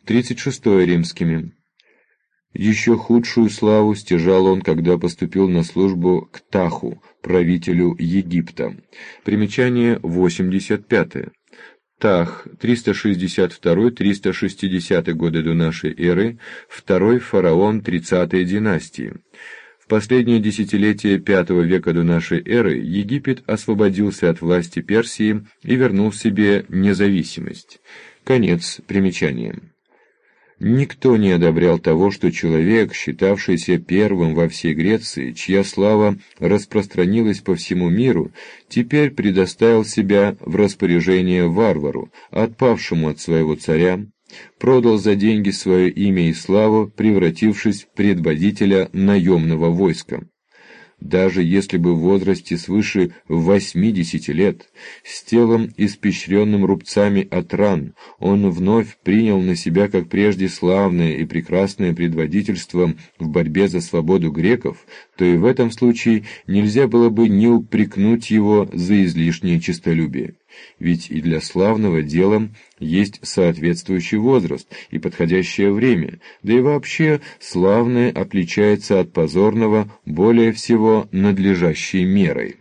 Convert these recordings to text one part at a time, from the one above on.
36 римскими. Еще худшую славу стяжал он, когда поступил на службу к Таху, правителю Египта. Примечание 85. Тах, 362-360 годы до нашей эры, второй фараон 30-й династии. В последнее десятилетие V века до нашей эры Египет освободился от власти Персии и вернул себе независимость. Конец примечания. Никто не одобрял того, что человек, считавшийся первым во всей Греции, чья слава распространилась по всему миру, теперь предоставил себя в распоряжение варвару, отпавшему от своего царя, продал за деньги свое имя и славу, превратившись в предводителя наемного войска. Даже если бы в возрасте свыше 80 лет, с телом, испещренным рубцами от ран, он вновь принял на себя, как прежде, славное и прекрасное предводительство в борьбе за свободу греков, то и в этом случае нельзя было бы не упрекнуть его за излишнее честолюбие. Ведь и для славного дела есть соответствующий возраст и подходящее время, да и вообще славное отличается от позорного более всего надлежащей мерой.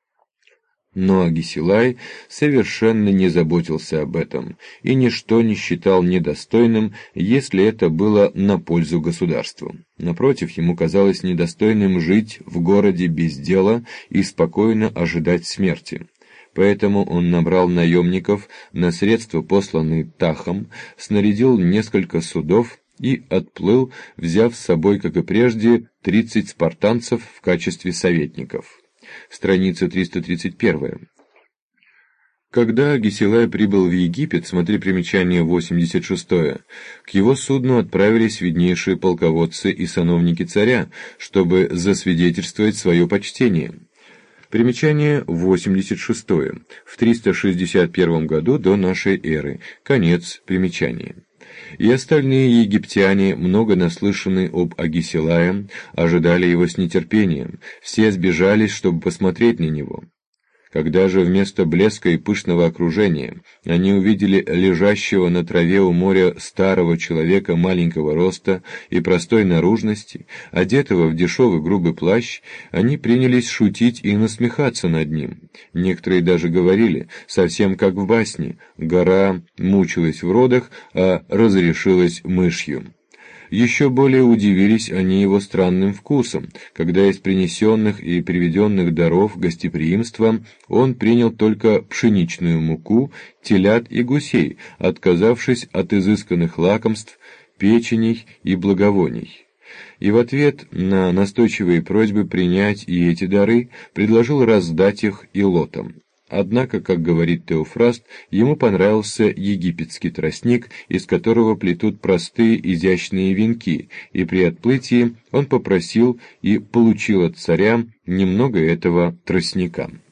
Но Агисилай совершенно не заботился об этом, и ничто не считал недостойным, если это было на пользу государству. Напротив, ему казалось недостойным жить в городе без дела и спокойно ожидать смерти. Поэтому он набрал наемников на средства, посланные Тахом, снарядил несколько судов и отплыл, взяв с собой, как и прежде, 30 спартанцев в качестве советников. Страница 331. Когда Агисилай прибыл в Египет, смотри примечание 86, к его судну отправились виднейшие полководцы и сановники царя, чтобы засвидетельствовать свое почтение. Примечание 86. В 361 году до нашей эры. Конец примечания. И остальные египтяне, много наслышанные об Агисилае, ожидали его с нетерпением. Все сбежались, чтобы посмотреть на него. Когда же вместо блеска и пышного окружения они увидели лежащего на траве у моря старого человека маленького роста и простой наружности, одетого в дешевый грубый плащ, они принялись шутить и насмехаться над ним. Некоторые даже говорили, совсем как в басне, гора мучилась в родах, а разрешилась мышью. Еще более удивились они его странным вкусом, когда из принесенных и приведенных даров гостеприимства он принял только пшеничную муку, телят и гусей, отказавшись от изысканных лакомств, печеней и благовоний. И в ответ на настойчивые просьбы принять и эти дары предложил раздать их и лотам. Однако, как говорит Теофраст, ему понравился египетский тростник, из которого плетут простые изящные венки, и при отплытии он попросил и получил от царя немного этого тростника.